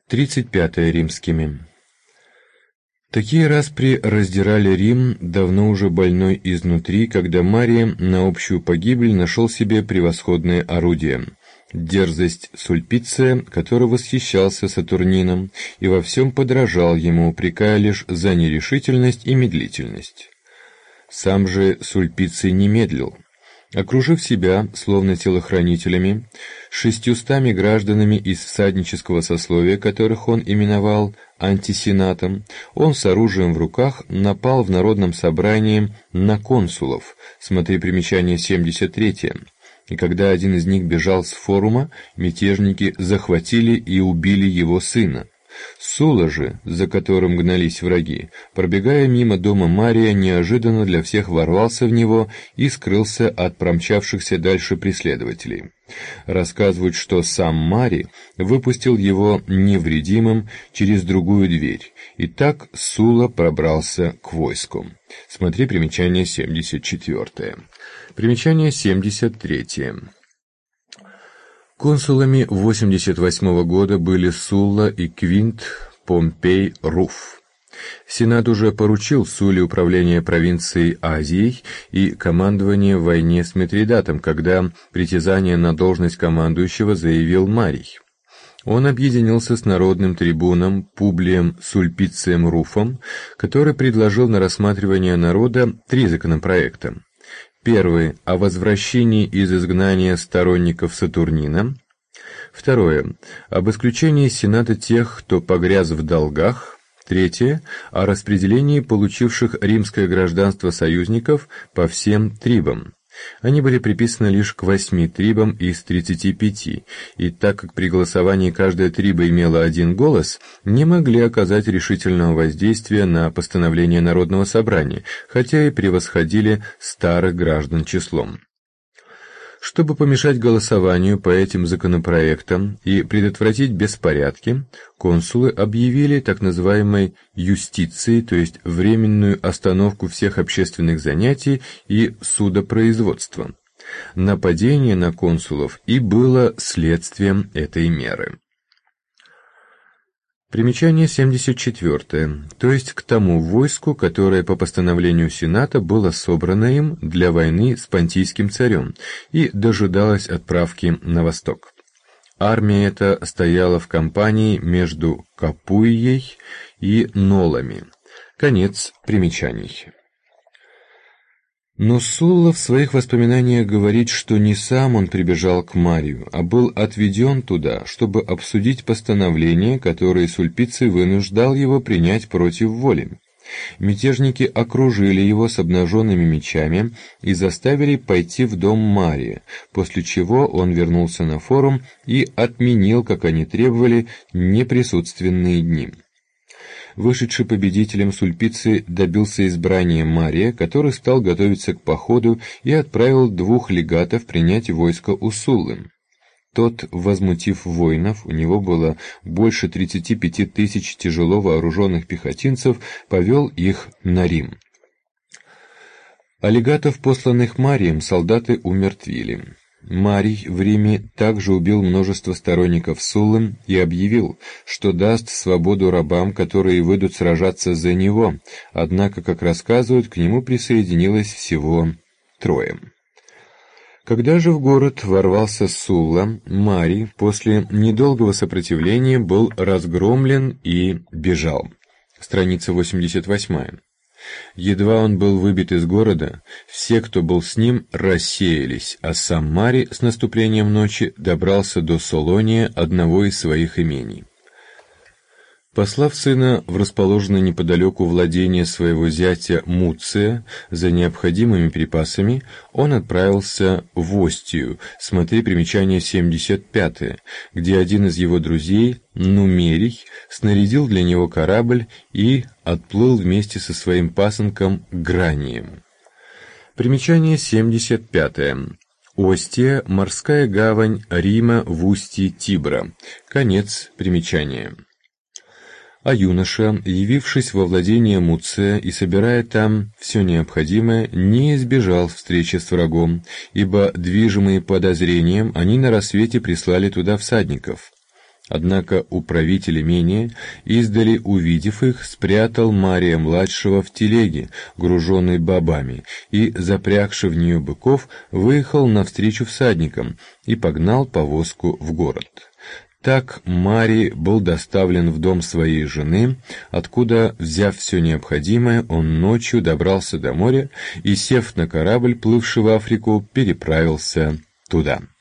35 римскими. Такие распри раздирали Рим, давно уже больной изнутри, когда Марий на общую погибель нашел себе превосходное орудие — дерзость Сульпиция, который восхищался Сатурнином и во всем подражал ему, упрекая лишь за нерешительность и медлительность. Сам же Сульпиций не медлил. Окружив себя, словно телохранителями, 600 гражданами из всаднического сословия, которых он именовал антисенатом, он с оружием в руках напал в народном собрании на консулов, смотри примечание 73, и когда один из них бежал с форума, мятежники захватили и убили его сына. Сула же, за которым гнались враги, пробегая мимо дома Мария, неожиданно для всех ворвался в него и скрылся от промчавшихся дальше преследователей. Рассказывают, что сам Марий выпустил его невредимым через другую дверь, и так Сула пробрался к войску. Смотри примечание 74. Примечание 73. Консулами 88 года были Сулла и Квинт Помпей Руф. Сенат уже поручил Сулле управление провинцией Азией и командование в войне с Митридатом, когда притязание на должность командующего заявил Марий. Он объединился с народным трибуном Публием Сульпицием Руфом, который предложил на рассматривание народа 3 законопроекта. Первый — о возвращении из изгнания сторонников Сатурнина. Второе — об исключении из Сената тех, кто погряз в долгах. Третье — о распределении получивших римское гражданство союзников по всем трибам. Они были приписаны лишь к 8 трибам из 35, и так как при голосовании каждая триба имела 1 голос, не могли оказать решительного воздействия на постановление Народного собрания, хотя и превосходили старых граждан числом. Чтобы помешать голосованию по этим законопроектам и предотвратить беспорядки, консулы объявили так называемой юстицией, то есть временную остановку всех общественных занятий и судопроизводства. Нападение на консулов и было следствием этой меры. Примечание 74, то есть к тому войску, которое по постановлению Сената было собрано им для войны с Понтийским царем и дожидалось отправки на восток. Армия эта стояла в кампании между Капуией и Нолами. Конец примечаний. Но Сулла в своих воспоминаниях говорит, что не сам он прибежал к Марию, а был отведен туда, чтобы обсудить постановление, которое Сульпиций вынуждал его принять против воли. Мятежники окружили его с обнаженными мечами и заставили пойти в дом Мария, после чего он вернулся на форум и отменил, как они требовали, неприсутственные дни. Вышедший победителем Сульпиций добился избрания Мария, который стал готовиться к походу и отправил 2 легатов принять войско у Суллы. Тот, возмутив воинов, у него было больше 35 тысяч тяжело вооруженных пехотинцев, повел их на Рим. А легатов, посланных Марием, солдаты умертвили. Марий в Риме также убил множество сторонников Суллы и объявил, что даст свободу рабам, которые выйдут сражаться за него, однако, как рассказывают, к нему присоединилось всего 3. Когда же в город ворвался Сулла, Марий после недолгого сопротивления был разгромлен и бежал. Страница 88. Едва он был выбит из города, все, кто был с ним, рассеялись, а сам Марий с наступлением ночи добрался до Солония, одного из своих имений. Послав сына в расположенное неподалеку владение своего зятя Муция за необходимыми припасами, он отправился в Остию, смотри примечание 75, где один из его друзей, Нумерий, снарядил для него корабль и отплыл вместе со своим пасынком Гранием. Примечание 75. Остия — морская гавань Рима в устье Тибра. Конец примечания. А юноша, явившись во владение Муция и собирая там все необходимое, не избежал встречи с врагом, ибо, движимые подозрением, они на рассвете прислали туда всадников. Однако управитель имения, издали увидев их, спрятал Мария-младшего в телеге, груженной бобами, и, запрягши в нее быков, выехал навстречу всадникам и погнал повозку в город. Так Марий был доставлен в дом своей жены, откуда, взяв все необходимое, он ночью добрался до моря и, сев на корабль, плывший в Африку, переправился туда.